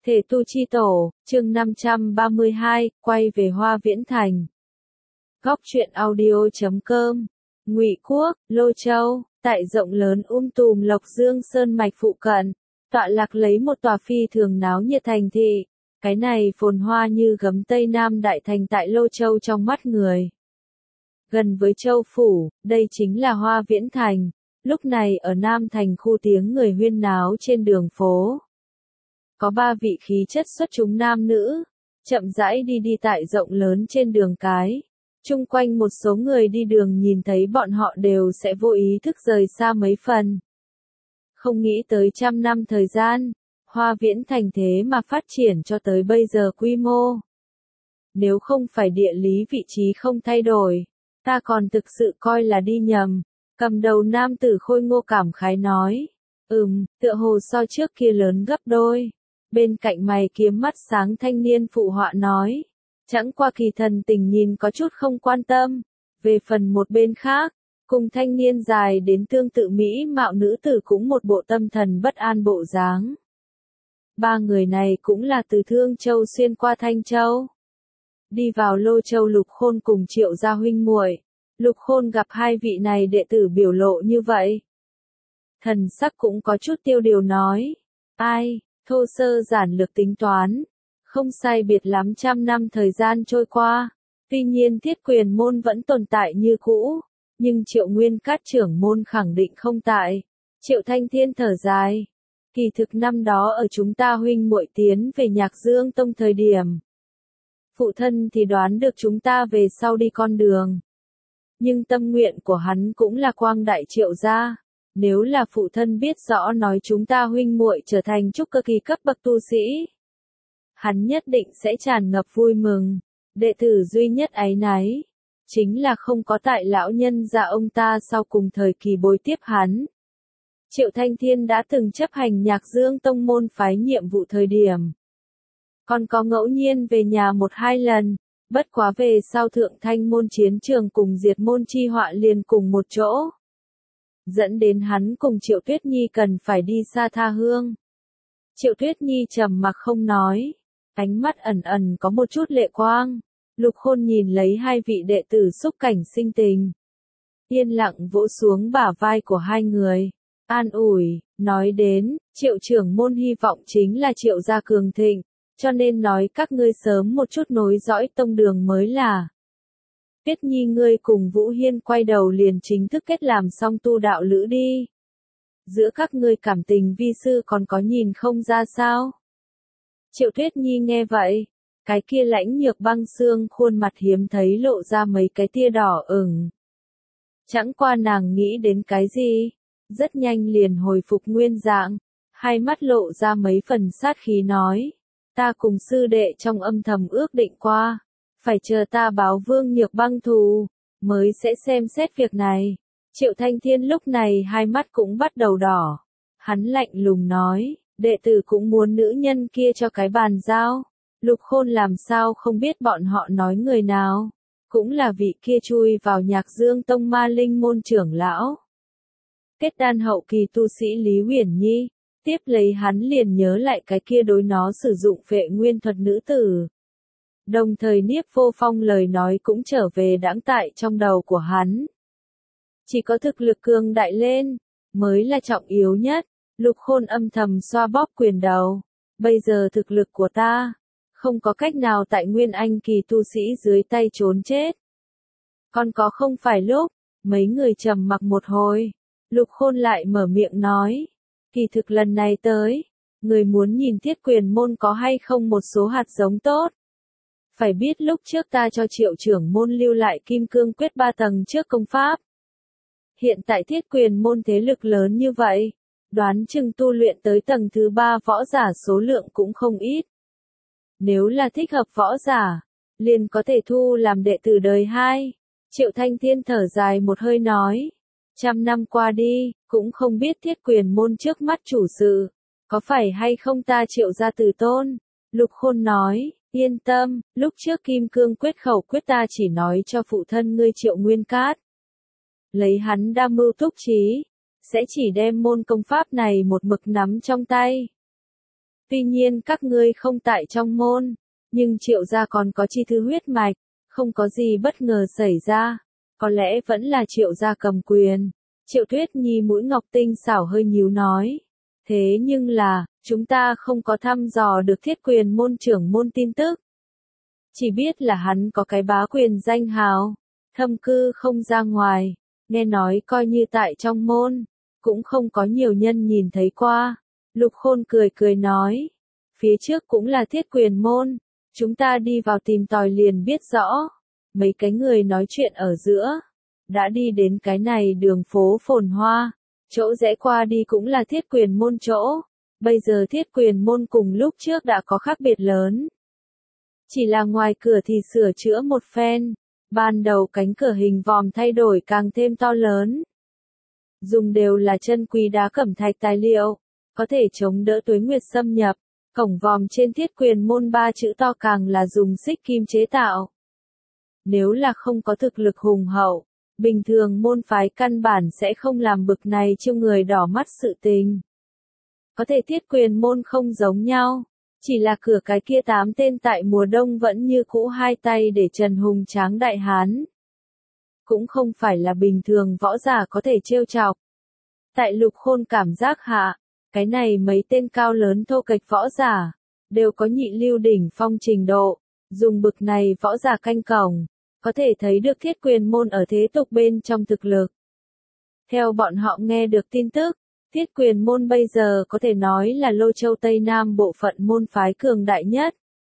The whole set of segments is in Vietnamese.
Thể tu chi tổ, chương 532, quay về Hoa Viễn Thành. Góc truyện audio.com. Ngụy Quốc, Lô Châu, tại rộng lớn tùm Lộc Dương Sơn mạch phụ cận, tọa lạc lấy một tòa phi thường náo nhiệt thành thị. Cái này phồn hoa như gấm Tây Nam đại thành tại Lô Châu trong mắt người. Gần với Châu Phủ, đây chính là Hoa Viễn Thành. Lúc này ở Nam Thành khu tiếng người huyên náo trên đường phố. Có ba vị khí chất xuất chúng nam nữ, chậm rãi đi tại rộng lớn trên đường cái. Chung quanh một số người đi đường nhìn thấy bọn họ đều sẽ vô ý thức rời xa mấy phần. Không nghĩ tới 100 năm thời gian, Hoa Viễn Thành thế mà phát triển cho tới bây giờ quy mô. Nếu không phải địa lý vị trí không thay đổi, ta còn thực sự coi là đi nhầm. Cầm đầu nam tử khôi ngô cảm khái nói, tựa hồ so trước kia lớn gấp đôi. Bên cạnh mày kiếm mắt sáng thanh niên phụ họa nói, chẳng qua kỳ thần tình nhìn có chút không quan tâm. Về phần một bên khác, cùng thanh niên dài đến tương tự mỹ mạo nữ tử cũng một bộ tâm thần bất an bộ dáng. Ba người này cũng là từ Thương Châu xuyên qua Thanh Châu. Đi vào Lô Châu Lục Khôn cùng Triệu gia huynh muội. Lục Khôn gặp hai vị này đệ tử biểu lộ như vậy. Thần sắc cũng có chút tiêu điều nói, ai, thô sơ giản lược tính toán, không sai biệt lắm 100 năm thời gian trôi qua, tuy nhiên thiết quyền môn vẫn tồn tại như cũ, nhưng Triệu Nguyên Cát trưởng môn khẳng định không tại. Triệu Thanh Thiên thở dài, kỳ thực năm đó ở chúng ta huynh muội tiến về Nhạc Dương Tông thời điểm. Phụ thân thì đoán được chúng ta về sau đi con đường. Nhưng tâm nguyện của hắn cũng là quang đại Triệu gia. Nếu là phụ thân biết rõ nói chúng ta huynh muội trở thành trúc cơ kỳ cấp bậc tu sĩ, hắn nhất định sẽ tràn ngập vui mừng. Đệ tử duy nhất áy náy, chính là không có tại lão nhân gia ông ta sau cùng thời kỳ bồi tiếp hắn. Triệu Thanh Thiên đã từng chấp hành Nhạc Dương Tông môn phái nhiệm vụ thời điểm. Còn có ngẫu nhiên về nhà 1-2 lần, bất quá về sau Thượng Thanh môn chiến trường cùng Diệt môn chi họa liền cùng một chỗ. Dẫn đến hắn cùng Triệu Tuyết Nhi cần phải đi xa tha hương. Triệu Tuyết Nhi trầm mặc không nói, ánh mắt ẩn ẩn có một chút lệ quang. Lục Khôn nhìn lấy hai vị đệ tử xúc cảnh sinh tình. Yên lặng vỗ xuống bả vai của hai người. An ủi, nói đến, Triệu trưởng môn hy vọng chính là Triệu gia cường thịnh, cho nên nói các ngươi sớm một chút nối dõi tông đường mới là. Tuyết Nhi ngươi cùng Vũ Hiên quay đầu liền chính thức kết làm song tu đạo lữ đi. Giữa các ngươi cảm tình vi sư còn có nhìn không ra sao? Triệu Tuyết Nhi nghe vậy, cái kia lãnh nhược băng xương khuôn mặt hiếm thấy lộ ra mấy cái tia đỏ ửng. Chẳng qua nàng nghĩ đến cái gì, rất nhanh liền hồi phục nguyên dạng, hai mắt lộ ra mấy phần sát khí nói, ta cùng sư đệ trong âm thầm ước định qua. Phải chờ ta báo Vương Nhược Băng thù, mới sẽ xem xét việc này. Triệu Thanh Thiên lúc này hai mắt cũng bắt đầu đỏ. Hắn lạnh lùng nói, đệ tử cũng muốn nữ nhân kia cho cái bàn giao. Lục Khôn làm sao không biết bọn họ nói người nào. Cũng là vị kia chui vào Nhạc Dương Tông ma linh môn trưởng lão. Kết đan hậu kỳ tu sĩ Lý Huyền Nhi. Tiếp lấy hắn liền nhớ lại cái kia đối nó sử dụng phệ nguyên thuật nữ tử. Đồng thời Niếp Vô Phong lời nói cũng trở về đãng tại trong đầu của hắn. Chỉ có thực lực cường đại lên, mới là trọng yếu nhất. Lục Khôn âm thầm xoa bóp quyền đầu. Bây giờ thực lực của ta, không có cách nào tại Nguyên Anh kỳ tu sĩ dưới tay trốn chết. Còn có không phải lúc, mấy người trầm mặc một hồi. Lục Khôn lại mở miệng nói, kỳ thực lần này tới, người muốn nhìn Thiết Quyền môn có hay không một số hạt giống tốt. Phải biết lúc trước ta cho Triệu trưởng môn lưu lại Kim Cương Quyết 3 tầng trước công pháp. Hiện tại Thiết Quyền môn thế lực lớn như vậy, đoán chừng tu luyện tới tầng thứ 3 võ giả số lượng cũng không ít. Nếu là thích hợp võ giả, liền có thể thu làm đệ tử đời 2. Triệu Thanh Thiên thở dài một hơi nói, 100 năm qua đi, cũng không biết Thiết Quyền môn trước mắt chủ sự, có phải hay không ta Triệu gia tử tôn. Lục Khôn nói, yên tâm, lúc trước Kim Cương Quyết khẩu quyết ta chỉ nói cho phụ thân ngươi Triệu Nguyên Cát. Lấy hắn đa mưu túc trí, sẽ chỉ đem môn công pháp này một mực nắm trong tay. Tuy nhiên các ngươi không tại trong môn, nhưng Triệu gia còn có chi thư huyết mạch, không có gì bất ngờ xảy ra, có lẽ vẫn là Triệu gia cầm quyền. Triệu Tuyết Nhi mũi ngọc tinh xảo hơi nhíu nói. Thế nhưng là, chúng ta không có thăm dò được Thiết Quyền môn trưởng môn tin tức. Chỉ biết là hắn có cái bá quyền danh hào, thâm cư không ra ngoài, nghe nói coi như tại trong môn, cũng không có nhiều nhân nhìn thấy qua. Lục Khôn cười cười nói, phía trước cũng là Thiết Quyền môn, chúng ta đi vào tìm tòi liền biết rõ. Mấy cái người nói chuyện ở giữa, đã đi đến cái này đường phố phồn hoa, chỗ rẽ qua đi cũng là Thiết Quyền môn chỗ. Bây giờ Thiết Quyền môn cùng lúc trước đã có khác biệt lớn. Chỉ là ngoài cửa thì sửa chữa một phen, ban đầu cánh cửa hình vòm thay đổi càng thêm to lớn. Dùng đều là chân quý đá cẩm thạch tài liệu, có thể chống đỡ tuế nguyệt xâm nhập. Cổng vòm trên Thiết Quyền môn 3 chữ to càng là dùng xích kim chế tạo. Nếu là không có thực lực hùng hậu, bình thường môn phái căn bản sẽ không làm bực này chiêu người đỏ mắt sự tình. Có thể Thiết Quyền môn không giống nhau, chỉ là cửa cái kia 8 tên tại mùa đông vẫn như cũ hai tay để trần hùng tráng đại hán. Cũng không phải là bình thường võ giả có thể trêu chọc. Tại Lục Khôn cảm giác hạ, cái này mấy tên cao lớn thô kệch võ giả, đều có nhị lưu đỉnh phong trình độ, dùng bực này võ giả canh cổng, có thể thấy được Thiết Quyền môn ở thế tục bên trong thực lực. Theo bọn họ nghe được tin tức, Thiết Quyền môn bây giờ có thể nói là Lô Châu Tây Nam bộ phận môn phái cường đại nhất.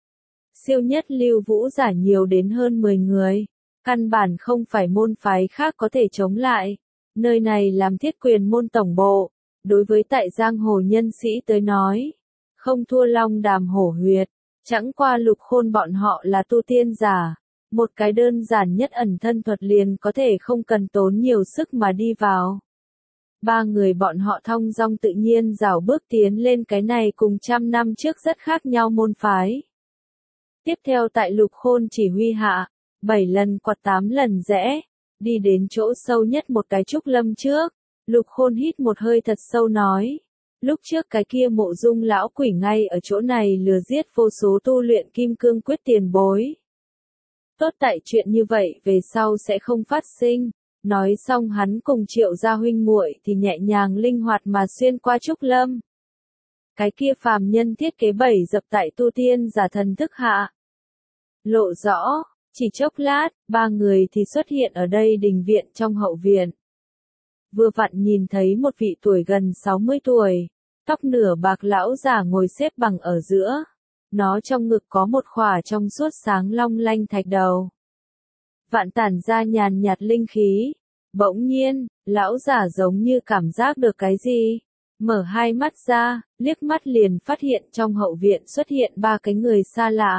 Siêu nhất lưu vũ giả nhiều đến hơn 10 người, căn bản không phải môn phái khác có thể chống lại. Nơi này làm Thiết Quyền môn tổng bộ, đối với tại giang hồ nhân sĩ tới nói, không thua Long Đàm Hổ Huyệt, chẳng qua Lục Khôn bọn họ là tu tiên giả, một cái đơn giản nhất ẩn thân thuật liền có thể không cần tốn nhiều sức mà đi vào. Ba người bọn họ thong dong tự nhiên rảo bước tiến lên cái này cùng trăm năm trước rất khác nhau môn phái. Tiếp theo tại Lục Khôn chỉ huy hạ, 7 lần quạt 8 lần rẽ, đi đến chỗ sâu nhất một cái trúc lâm trước. Lục Khôn hít một hơi thật sâu nói, lúc trước cái kia Mộ Dung lão quỷ ngay ở chỗ này lừa giết vô số tu luyện kim cương quyết tiền bối. Tốt tại chuyện như vậy về sau sẽ không phát sinh. Nói xong hắn cùng Triệu gia huynh muội thì nhẹ nhàng linh hoạt mà xuyên qua trúc lâm. Cái kia phàm nhân thiết kế bẫy dập tại tu tiên giả thần thức hạ. Lộ rõ, chỉ chốc lát, ba người thì xuất hiện ở đây đình viện trong hậu viện. Vừa vặn nhìn thấy một vị tuổi gần 60 tuổi, tóc nửa bạc lão giả ngồi xếp bằng ở giữa. Nó trong ngực có một khỏa trong suốt sáng long lanh thạch đầu. Vạn tản ra nhàn nhạt linh khí. Bỗng nhiên, lão giả giống như cảm giác được cái gì. Mở hai mắt ra, liếc mắt liền phát hiện trong hậu viện xuất hiện ba cái người xa lạ.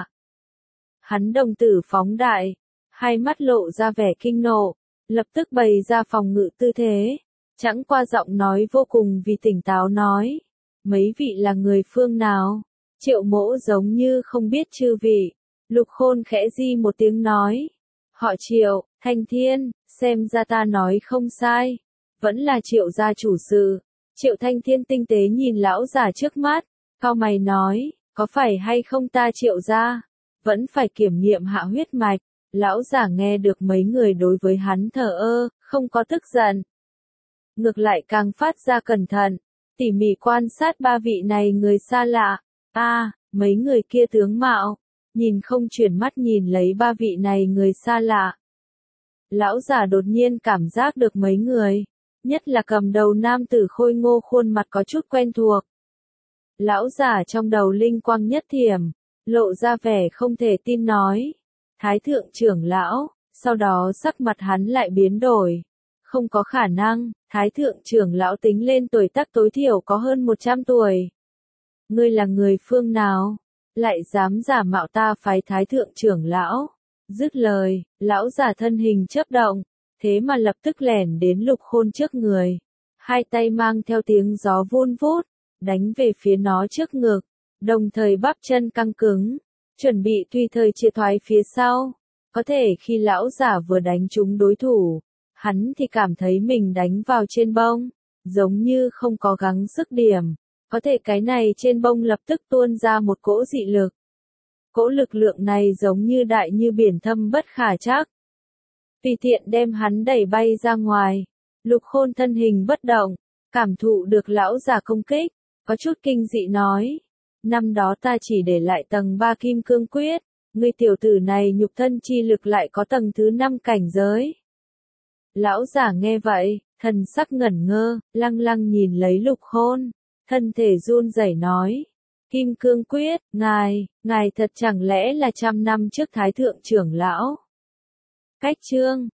Hắn đồng tử phóng đại, hai mắt lộ ra vẻ kinh nộ, lập tức bày ra phòng ngự tư thế. Chẳng qua giọng nói vô cùng vì tỉnh táo nói. Mấy vị là người phương nào? Triệu Mỗ giống như không biết chư vị. Lục Khôn khẽ di một tiếng nói. Họ Triệu, Thanh Thiên, xem ra ta nói không sai. Vẫn là Triệu gia chủ sự. Triệu Thanh Thiên tinh tế nhìn lão giả trước mắt, cau mày nói, có phải hay không ta Triệu gia? Vẫn phải kiểm nghiệm hạ huyết mạch. Lão giả nghe được mấy người đối với hắn thờ ơ, không có tức giận. Ngược lại càng phát ra cẩn thận, tỉ mỉ quan sát ba vị này người xa lạ. Mấy người kia tướng mạo, nhìn không chuyển mắt nhìn lấy ba vị này người xa lạ. Lão giả đột nhiên cảm giác được mấy người, nhất là cầm đầu nam tử khôi ngô khuôn mặt có chút quen thuộc. Lão giả trong đầu linh quang nhất thiểm, lộ ra vẻ không thể tin nói. Thái thượng trưởng lão, sau đó sắc mặt hắn lại biến đổi. Không có khả năng, Thái thượng trưởng lão tính lên tuổi tác tối thiểu có hơn 100 tuổi. Ngươi là người phương nào? Lại dám giả mạo ta phái Thái thượng trưởng lão? Dứt lời, lão giả thân hình chớp động, thế mà lập tức lẻn đến Lục Khôn trước người. Hai tay mang theo tiếng gió vun vút, đánh về phía nó trước ngực, đồng thời bắp chân căng cứng, chuẩn bị tùy thời chia thoái phía sau. Có thể khi lão giả vừa đánh trúng đối thủ, hắn thì cảm thấy mình đánh vào trên bông, giống như không có gắng sức điểm. Có thể cái này trên bông lập tức tuôn ra một cỗ dị lực. Cỗ lực lượng này giống như đại như biển thâm bất khả trắc. Tùy tiện đem hắn đẩy bay ra ngoài. Lục Khôn thân hình bất động, cảm thụ được lão giả công kích, có chút kinh dị nói. Năm đó ta chỉ để lại tầng 3 kim cương quyết, ngươi tiểu tử này nhục thân chi lực lại có tầng thứ 5 cảnh giới. Lão giả nghe vậy, thần sắc ngẩn ngơ, lăng lăng nhìn lấy Lục Khôn, thân thể run rẩy nói. Kim cương quyết, ngài thật chẳng lẽ là 100 năm trước thái thượng trưởng lão? Cách chương